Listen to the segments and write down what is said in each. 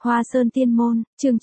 Hoa Sơn Tiên Môn, chương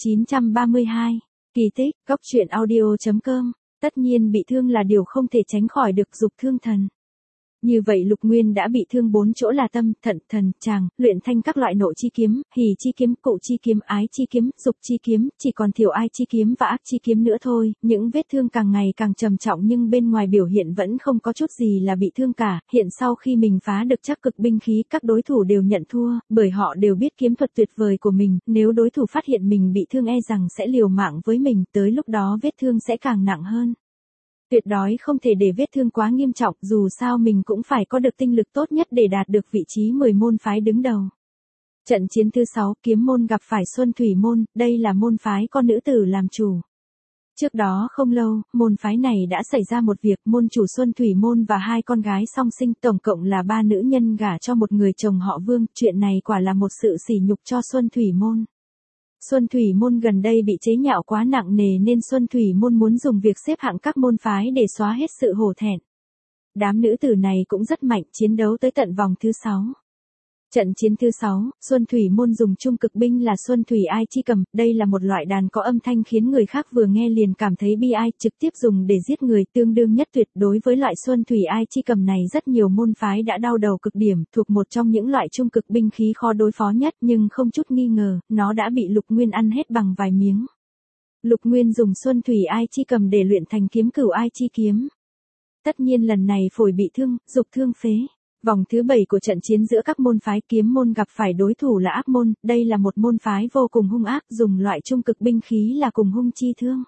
932. Kỳ tích, góc truyện audio.com. Tất nhiên bị thương là điều không thể tránh khỏi được, dục thương thần. Như vậy Lục Nguyên đã bị thương 4 chỗ là tâm, thận, thần, tràng, luyện thanh các loại nộ chi kiếm, hỉ chi kiếm, cụ chi kiếm, ái chi kiếm, dục chi kiếm, chỉ còn thiểu ai chi kiếm và ác chi kiếm nữa thôi. Những vết thương càng ngày càng trầm trọng nhưng bên ngoài biểu hiện vẫn không có chút gì là bị thương cả. Hiện sau khi mình phá được trắc cực binh khí, các đối thủ đều nhận thua, bởi họ đều biết kiếm thuật tuyệt vời của mình. Nếu đối thủ phát hiện mình bị thương e rằng sẽ liều mạng với mình, tới lúc đó vết thương sẽ càng nặng hơn. Tuyệt đối không thể để vết thương quá nghiêm trọng, dù sao mình cũng phải có được tinh lực tốt nhất để đạt được vị trí 10 môn phái đứng đầu. Trận chiến thứ 6, Kiếm môn gặp phải Xuân Thủy môn, đây là môn phái có nữ tử làm chủ. Trước đó không lâu, môn phái này đã xảy ra một việc, môn chủ Xuân Thủy môn và 2 con gái song sinh, tổng cộng là 3 nữ nhân gả cho một người chồng họ Vương, chuyện này quả là một sự sỉ nhục cho Xuân Thủy môn. Xuân Thủy môn gần đây bị chế nhạo quá nặng nề nên Xuân Thủy môn muốn dùng việc xếp hạng các môn phái để xóa hết sự hổ thẹn. Đám nữ tử này cũng rất mạnh, chiến đấu tới tận vòng thứ 6. Trận chiến thứ 6, Xuân Thủy môn dùng trung cực binh là Xuân Thủy Ai Chi Cầm, đây là một loại đàn có âm thanh khiến người khác vừa nghe liền cảm thấy bi ai, trực tiếp dùng để giết người, tương đương nhất tuyệt. Đối với loại Xuân Thủy Ai Chi Cầm này rất nhiều môn phái đã đau đầu cực điểm, thuộc một trong những loại trung cực binh khí khó đối phó nhất, nhưng không chút nghi ngờ, nó đã bị Lục Nguyên ăn hết bằng vài miếng. Lục Nguyên dùng Xuân Thủy Ai Chi Cầm để luyện thành kiếm cửu Ai Chi kiếm. Tất nhiên lần này phổi bị thương, dục thương phế. Vòng thứ 7 của trận chiến giữa các môn phái, Kiếm môn gặp phải đối thủ là Ác môn, đây là một môn phái vô cùng hung ác, dùng loại trung cực binh khí là cùng hung chi thương.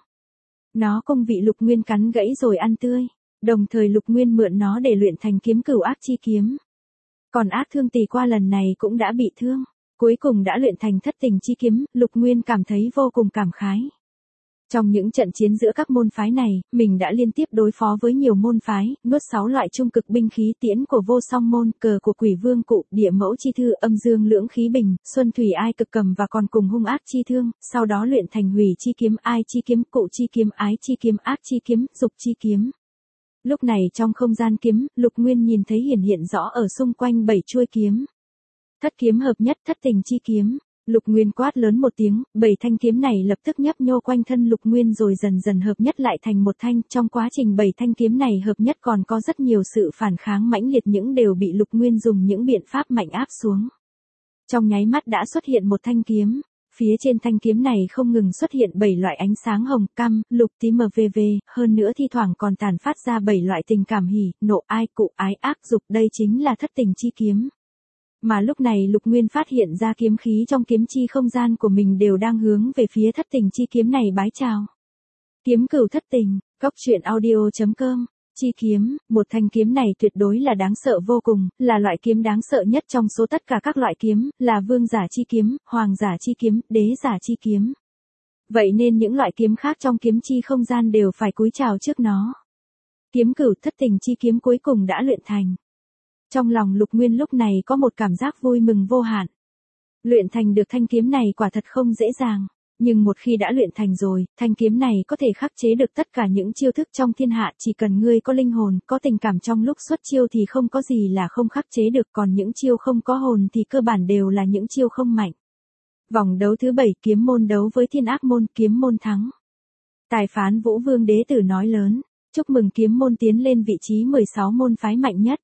Nó cùng vị Lục Nguyên cắn gãy rồi ăn tươi, đồng thời Lục Nguyên mượn nó để luyện thành kiếm cửu ác chi kiếm. Còn Ác thương tỷ qua lần này cũng đã bị thương, cuối cùng đã luyện thành thất tình chi kiếm, Lục Nguyên cảm thấy vô cùng cảm khái. Trong những trận chiến giữa các môn phái này, mình đã liên tiếp đối phó với nhiều môn phái, nuốt 6 loại trung cực binh khí, tiễn của Vô Song môn, cờ của Quỷ Vương cụ, Địa Mẫu chi thư, Âm Dương lưỡng khí bình, Xuân Thủy Ai cực cầm và còn cùng hung ác chi thương, sau đó luyện thành Hủy chi kiếm, Ai chi kiếm, cụ chi kiếm, ái chi kiếm, ác chi kiếm, dục chi kiếm. Lúc này trong không gian kiếm, Lục Nguyên nhìn thấy hiện rõ ở xung quanh 7 chuôi kiếm. Thất kiếm hợp nhất, thất tình chi kiếm. Lục Nguyên quát lớn một tiếng, 7 thanh kiếm này lập tức nhấp nhô quanh thân Lục Nguyên rồi dần dần hợp nhất lại thành một thanh. Trong quá trình 7 thanh kiếm này hợp nhất còn có rất nhiều sự phản kháng mãnh liệt, những đều bị Lục Nguyên dùng những biện pháp mạnh áp xuống. Trong nháy mắt đã xuất hiện một thanh kiếm. Phía trên thanh kiếm này không ngừng xuất hiện 7 loại ánh sáng hồng, cam, lục, tím mv, hơn nữa thi thoảng còn tản phát ra 7 loại tình cảm hỉ, nộ, ai, cụ, ái, ác, dục, đây chính là thất tình chi kiếm. Mà lúc này Lục Nguyên phát hiện ra kiếm khí trong kiếm chi không gian của mình đều đang hướng về phía thất tình chi kiếm này bái chào. Kiếm cửu thất tình, góc truyện audio.com. Chi kiếm, một thanh kiếm này tuyệt đối là đáng sợ vô cùng, là loại kiếm đáng sợ nhất trong số tất cả các loại kiếm, là vương giả chi kiếm, hoàng giả chi kiếm, đế giả chi kiếm. Vậy nên những loại kiếm khác trong kiếm chi không gian đều phải cúi chào trước nó. Kiếm cửu thất tình chi kiếm cuối cùng đã luyện thành. Trong lòng Lục Nguyên lúc này có một cảm giác vui mừng vô hạn. Luyện thành được thanh kiếm này quả thật không dễ dàng, nhưng một khi đã luyện thành rồi, thanh kiếm này có thể khắc chế được tất cả những chiêu thức trong thiên hạ, chỉ cần ngươi có linh hồn, có tình cảm trong lúc xuất chiêu thì không có gì là không khắc chế được, còn những chiêu không có hồn thì cơ bản đều là những chiêu không mạnh. Vòng đấu thứ 7, Kiếm môn đấu với Thiên Ác môn, Kiếm môn thắng. Tài phán Vũ Vương đế tử nói lớn, chúc mừng Kiếm môn tiến lên vị trí 16 môn phái mạnh nhất.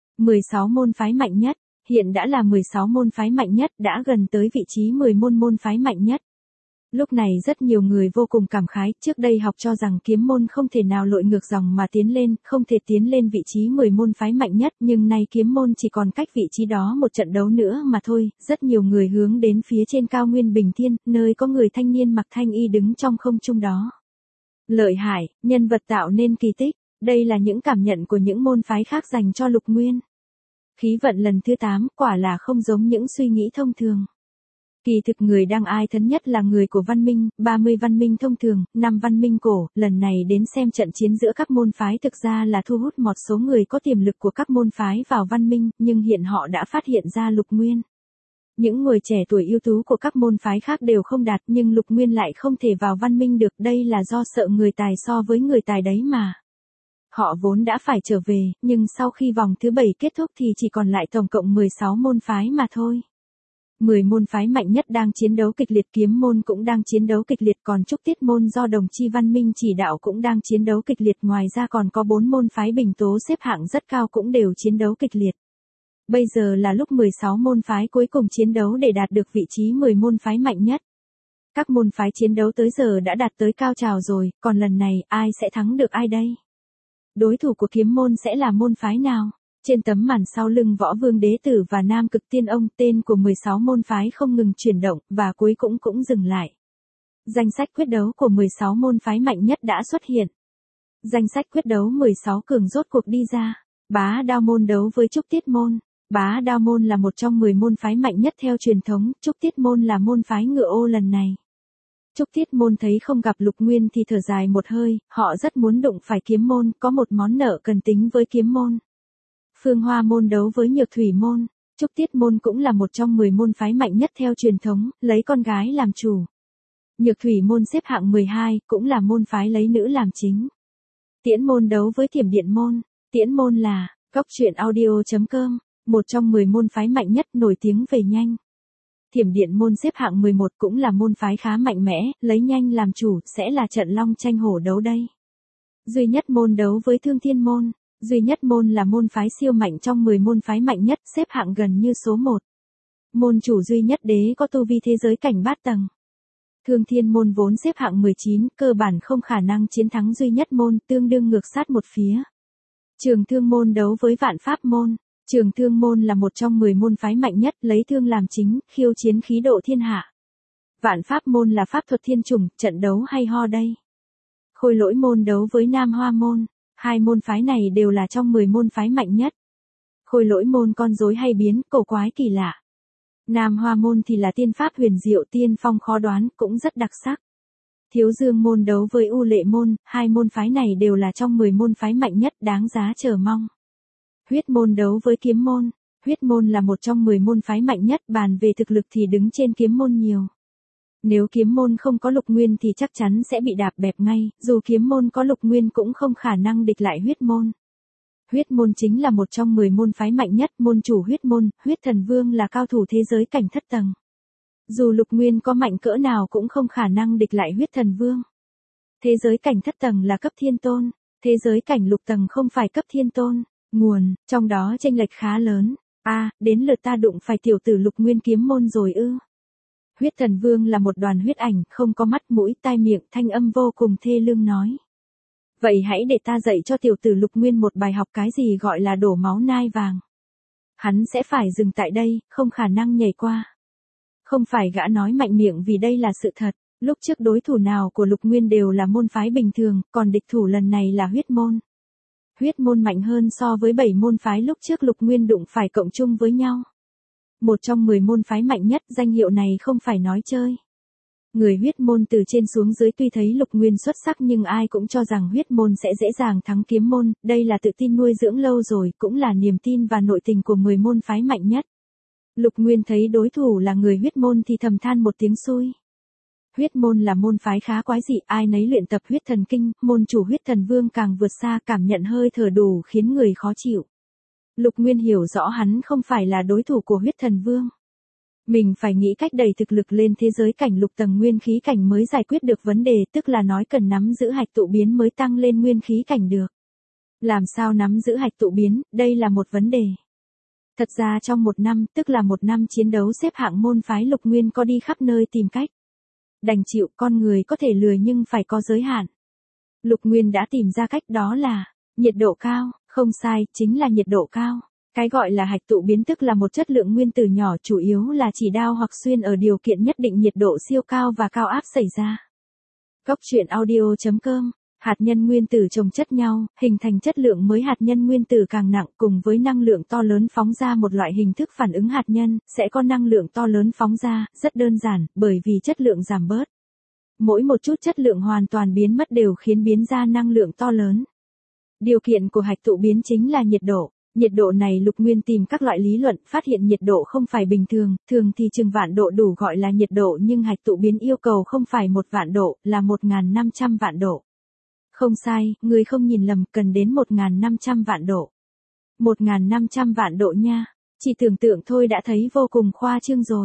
16 môn phái mạnh nhất, hiện đã là 16 môn phái mạnh nhất, đã gần tới vị trí 10 môn phái mạnh nhất. Lúc này rất nhiều người vô cùng cảm khái, trước đây học cho rằng Kiếm môn không thể nào lội ngược dòng mà tiến lên, không thể tiến lên vị trí 10 môn phái mạnh nhất, nhưng nay Kiếm môn chỉ còn cách vị trí đó một trận đấu nữa mà thôi, rất nhiều người hướng đến phía trên cao nguyên Bình Thiên, nơi có người thanh niên mặc thanh y đứng trong không trung đó. Lợi hại, nhân vật tạo nên kỳ tích. Đây là những cảm nhận của những môn phái khác dành cho Lục Nguyên. Khí vận lần thứ 8 quả là không giống những suy nghĩ thông thường. Kỳ thực người đang ai thấn nhất là người của văn minh, 30 văn minh thông thường, 5 văn minh cổ, lần này đến xem trận chiến giữa các môn phái thực ra là thu hút một số người có tiềm lực của các môn phái vào văn minh, nhưng hiện họ đã phát hiện ra Lục Nguyên. Những người trẻ tuổi ưu tú của các môn phái khác đều không đạt nhưng Lục Nguyên lại không thể vào văn minh được, đây là do sợ người tài so với người tài đấy mà. Họ vốn đã phải trở về, nhưng sau khi vòng thứ 7 kết thúc thì chỉ còn lại tổng cộng 16 môn phái mà thôi. 10 môn phái mạnh nhất đang chiến đấu kịch liệt, kiếm môn cũng đang chiến đấu kịch liệt, còn trúc tiết môn do Đồng Chi Văn Minh chỉ đạo cũng đang chiến đấu kịch liệt, ngoài ra còn có 4 môn phái bình tố xếp hạng rất cao cũng đều chiến đấu kịch liệt. Bây giờ là lúc 16 môn phái cuối cùng chiến đấu để đạt được vị trí 10 môn phái mạnh nhất. Các môn phái chiến đấu tới giờ đã đạt tới cao trào rồi, còn lần này ai sẽ thắng được ai đây? Đối thủ của kiếm môn sẽ là môn phái nào? Trên tấm màn sau lưng Võ Vương Đế Tử và Nam Cực Tiên Ông, tên của 16 môn phái không ngừng chuyển động, và cuối cũng dừng lại. Danh sách quyết đấu của 16 môn phái mạnh nhất đã xuất hiện. Danh sách quyết đấu 16 cường rốt cuộc đi ra. Bá Đao môn đấu với Trúc Tiết môn. Bá Đao môn là một trong 10 môn phái mạnh nhất theo truyền thống, Trúc Tiết môn là môn phái ngựa ô lần này. Trúc Tiết môn thấy không gặp Lục Nguyên thì thở dài một hơi, họ rất muốn đụng phải kiếm môn, có một món nợ cần tính với kiếm môn. Phương Hoa môn đấu với Nhược Thủy môn. Trúc Tiết môn cũng là một trong 10 môn phái mạnh nhất theo truyền thống, lấy con gái làm chủ. Nhược Thủy môn xếp hạng 12, cũng là môn phái lấy nữ làm chính. Tiễn môn đấu với Thiểm Điện môn. Tiễn môn là coctruyện.audio.com, một trong 10 môn phái mạnh nhất nổi tiếng về nhanh. Thiểm Điện môn xếp hạng 11 cũng là môn phái khá mạnh mẽ, lấy nhanh làm chủ, sẽ là trận long tranh hổ đấu đây. Duy Nhất môn đấu với Thương Thiên môn. Duy Nhất môn là môn phái siêu mạnh trong 10 môn phái mạnh nhất, xếp hạng gần như số 1. Môn chủ Duy Nhất Đế có tu vi thế giới cảnh bát tầng. Thương Thiên môn vốn xếp hạng 19, cơ bản không khả năng chiến thắng Duy Nhất môn, tương đương ngược sát một phía. Trường Thương môn đấu với Vạn Pháp môn. Trường Thương môn là một trong 10 môn phái mạnh nhất, lấy thương làm chính, khiêu chiến khí độ thiên hạ. Vạn Pháp môn là pháp thuật thiên chủng, trận đấu hay ho đây. Khôi Lỗi môn đấu với Nam Hoa môn. Hai môn phái này đều là trong 10 môn phái mạnh nhất. Khôi Lỗi môn con rối hay biến, cổ quái kỳ lạ. Nam Hoa môn thì là tiên pháp huyền diệu, tiên phong khó đoán, cũng rất đặc sắc. Thiếu Dương môn đấu với U Lệ môn, hai môn phái này đều là trong 10 môn phái mạnh nhất, đáng giá chờ mong. Huyết môn đấu với Kiếm môn. Huyết môn là một trong 10 môn phái mạnh nhất, bàn về thực lực thì đứng trên Kiếm môn nhiều. Nếu Kiếm môn không có Lục Nguyên thì chắc chắn sẽ bị đạp bẹp ngay, dù Kiếm môn có Lục Nguyên cũng không khả năng địch lại Huyết môn. Huyết môn chính là một trong 10 môn phái mạnh nhất, môn chủ Huyết môn, Huyết Thần Vương là cao thủ thế giới cảnh thất tầng. Dù Lục Nguyên có mạnh cỡ nào cũng không khả năng địch lại Huyết Thần Vương. Thế giới cảnh thất tầng là cấp thiên tôn, thế giới cảnh lục tầng không phải cấp thiên tôn, nguồn, trong đó chênh lệch khá lớn. Đến lượt ta đụng phải tiểu tử Lục Nguyên kiếm môn rồi ư? Huyết Thần Vương là một đoàn huyết ảnh, không có mắt mũi tai miệng, thanh âm vô cùng thê lương nói. Vậy hãy để ta dạy cho tiểu tử Lục Nguyên một bài học, cái gì gọi là đổ máu nai vàng. Hắn sẽ phải dừng tại đây, không khả năng nhảy qua. Không phải gã nói mạnh miệng vì đây là sự thật, lúc trước đối thủ nào của Lục Nguyên đều là môn phái bình thường, còn địch thủ lần này là Huyết môn. Huyết môn mạnh hơn so với 7 môn phái lúc trước Lục Nguyên đụng phải cộng chung với nhau. Một trong 10 môn phái mạnh nhất, danh hiệu này không phải nói chơi. Người Huyết môn từ trên xuống dưới tuy thấy Lục Nguyên xuất sắc nhưng ai cũng cho rằng Huyết môn sẽ dễ dàng thắng Kiếm môn, đây là tự tin nuôi dưỡng lâu rồi, cũng là niềm tin và nội tình của 10 môn phái mạnh nhất. Lục Nguyên thấy đối thủ là người Huyết môn thì thầm than một tiếng xui. Huyết môn là môn phái khá quái dị, ai nấy luyện tập huyết thần kinh, môn chủ Huyết Thần Vương càng vượt xa, cảm nhận hơi thở đủ khiến người khó chịu. Lục Nguyên hiểu rõ hắn không phải là đối thủ của Huyết Thần Vương. Mình phải nghĩ cách đẩy thực lực lên thế giới cảnh lục tầng nguyên khí cảnh mới giải quyết được vấn đề, tức là nói cần nắm giữ hạch tụ biến mới tăng lên nguyên khí cảnh được. Làm sao nắm giữ hạch tụ biến, đây là một vấn đề. Thật ra trong một năm, tức là một năm chiến đấu xếp hạng môn phái Lục Nguyên có đi khắp nơi tìm cách. Đành chịu, con người có thể lười nhưng phải có giới hạn. Lục Nguyên đã tìm ra cách, đó là nhiệt độ cao, không sai, chính là nhiệt độ cao. Cái gọi là hạch tụ biến tức là một chất lượng nguyên tử nhỏ, chủ yếu là chỉ đao hoặc xuyên ở điều kiện nhất định, nhiệt độ siêu cao và cao áp xảy ra. Coctruyện.audio.com. Hạt nhân nguyên tử chồng chất nhau, hình thành chất lượng mới, hạt nhân nguyên tử càng nặng cùng với năng lượng to lớn phóng ra một loại hình thức phản ứng hạt nhân, sẽ có năng lượng to lớn phóng ra, rất đơn giản, bởi vì chất lượng giảm bớt. Mỗi một chút chất lượng hoàn toàn biến mất đều khiến biến ra năng lượng to lớn. Điều kiện của hạch tụ biến chính là nhiệt độ. Nhiệt độ này Lục Nguyên tìm các loại lý luận, phát hiện nhiệt độ không phải bình thường, thường thì chừng vạn độ đủ gọi là nhiệt độ nhưng hạch tụ biến yêu cầu không phải 1 vạn độ, là 1.500 vạn độ. Không sai, người không nhìn lầm, cần đến 1.500 vạn độ. 1.500 vạn độ nha, chỉ tưởng tượng thôi đã thấy vô cùng khoa trương rồi.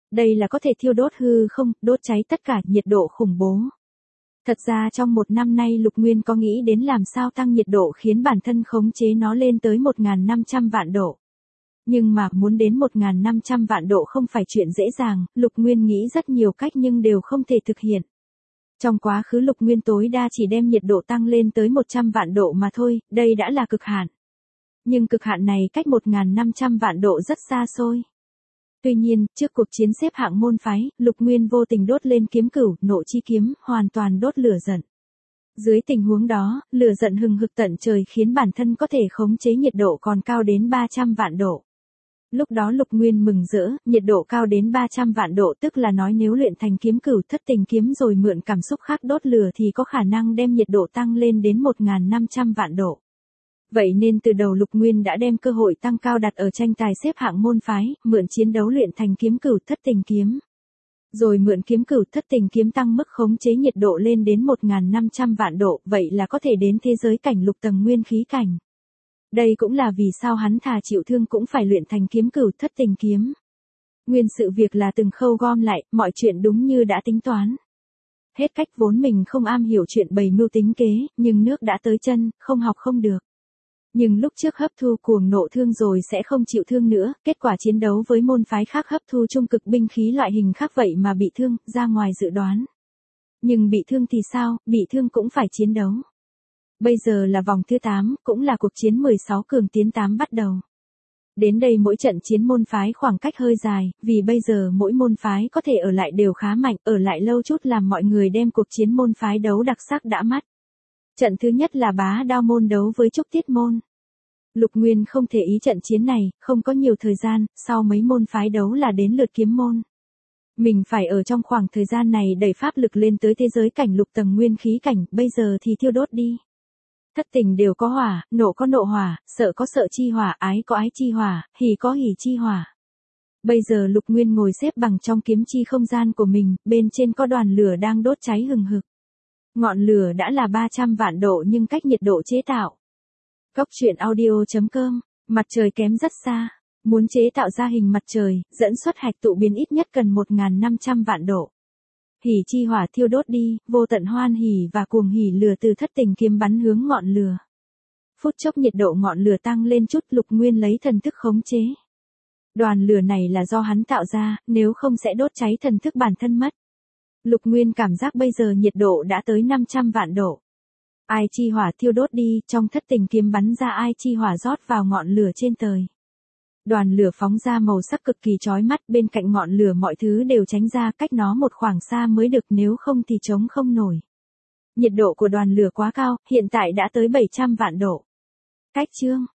Đây là có thể thiêu đốt hư không, đốt cháy tất cả, nhiệt độ khủng bố. Thật ra trong một năm nay Lục Nguyên có nghĩ đến làm sao tăng nhiệt độ khiến bản thân khống chế nó lên tới 1.500 vạn độ. Nhưng mà muốn đến 1.500 vạn độ không phải chuyện dễ dàng, Lục Nguyên nghĩ rất nhiều cách nhưng đều không thể thực hiện. Trong quá khứ Lục Nguyên tối đa chỉ đem nhiệt độ tăng lên tới 100 vạn độ mà thôi, đây đã là cực hạn. Nhưng cực hạn này cách 1.500 vạn độ rất xa xôi. Tuy nhiên, trước cuộc chiến xếp hạng môn phái, Lục Nguyên vô tình đốt lên kiếm cửu, nộ chi kiếm, hoàn toàn đốt lửa giận. Dưới tình huống đó, lửa giận hừng hực tận trời khiến bản thân có thể khống chế nhiệt độ còn cao đến 300 vạn độ. Lúc đó Lục Nguyên mừng rỡ, nhiệt độ cao đến 300 vạn độ tức là nói nếu luyện thành kiếm cửu thất tình kiếm rồi mượn cảm xúc khác đốt lửa thì có khả năng đem nhiệt độ tăng lên đến 1.500 vạn độ. Vậy nên từ đầu Lục Nguyên đã đem cơ hội tăng cao đặt ở tranh tài xếp hạng môn phái, mượn chiến đấu luyện thành kiếm cửu thất tình kiếm. Rồi mượn kiếm cửu thất tình kiếm tăng mức khống chế nhiệt độ lên đến 1.500 vạn độ, vậy là có thể đến thế giới cảnh lục tầng nguyên khí cảnh. Đây cũng là vì sao hắn thà chịu thương cũng phải luyện thành kiếm cửu thất tình kiếm. Nguyên sự việc là từng khâu gom lại, mọi chuyện đúng như đã tính toán. Hết cách vốn mình không am hiểu chuyện bày mưu tính kế, nhưng nước đã tới chân, không học không được. Nhưng lúc trước hấp thu cuồng nộ thương rồi sẽ không chịu thương nữa, kết quả chiến đấu với môn phái khác hấp thu trung cực binh khí loại hình khác vậy mà bị thương, ra ngoài dự đoán. Nhưng bị thương thì sao, bị thương cũng phải chiến đấu. Bây giờ là vòng thứ 8, cũng là cuộc chiến 16 cường tiến 8 bắt đầu. Đến đây mỗi trận chiến môn phái khoảng cách hơi dài, vì bây giờ mỗi môn phái có thể ở lại đều khá mạnh, ở lại lâu chút làm mọi người đem cuộc chiến môn phái đấu đặc sắc đã mắt. Trận thứ nhất là Bá Đao môn đấu với Trúc Tiết môn. Lục Nguyên không thể ý trận chiến này, không có nhiều thời gian, sau mấy môn phái đấu là đến lượt kiếm môn. Mình phải ở trong khoảng thời gian này đẩy pháp lực lên tới thế giới cảnh lục tầng nguyên khí cảnh, bây giờ thì thiêu đốt đi. Thất tình đều có hỏa, nộ có nộ hỏa, sợ có sợ chi hỏa, ái có ái chi hỏa, hỉ có hỉ chi hỏa. Bây giờ Lục Nguyên ngồi xếp bằng trong kiếm chi không gian của mình, bên trên có đoàn lửa đang đốt cháy hừng hực. Ngọn lửa đã là 300 vạn độ nhưng cách nhiệt độ chế tạo. Góc truyện audio.com, mặt trời kém rất xa. Muốn chế tạo ra hình mặt trời, dẫn xuất hạch tụ biến ít nhất cần 1.500 vạn độ. Hỉ chi hỏa thiêu đốt đi, vô tận hoan hỉ và cuồng hỉ lửa từ thất tình kiếm bắn hướng ngọn lửa. Phút chốc nhiệt độ ngọn lửa tăng lên chút, Lục Nguyên lấy thần thức khống chế. Đoàn lửa này là do hắn tạo ra, nếu không sẽ đốt cháy thần thức bản thân mất. Lục Nguyên cảm giác bây giờ nhiệt độ đã tới 500 vạn độ. Ai chi hỏa thiêu đốt đi, trong thất tình kiếm bắn ra ai chi hỏa rót vào ngọn lửa trên trời. Đoàn lửa phóng ra màu sắc cực kỳ chói mắt, bên cạnh ngọn lửa mọi thứ đều tránh ra, cách nó một khoảng xa mới được, nếu không thì chống không nổi. Nhiệt độ của đoàn lửa quá cao, hiện tại đã tới 700 vạn độ. Cách chương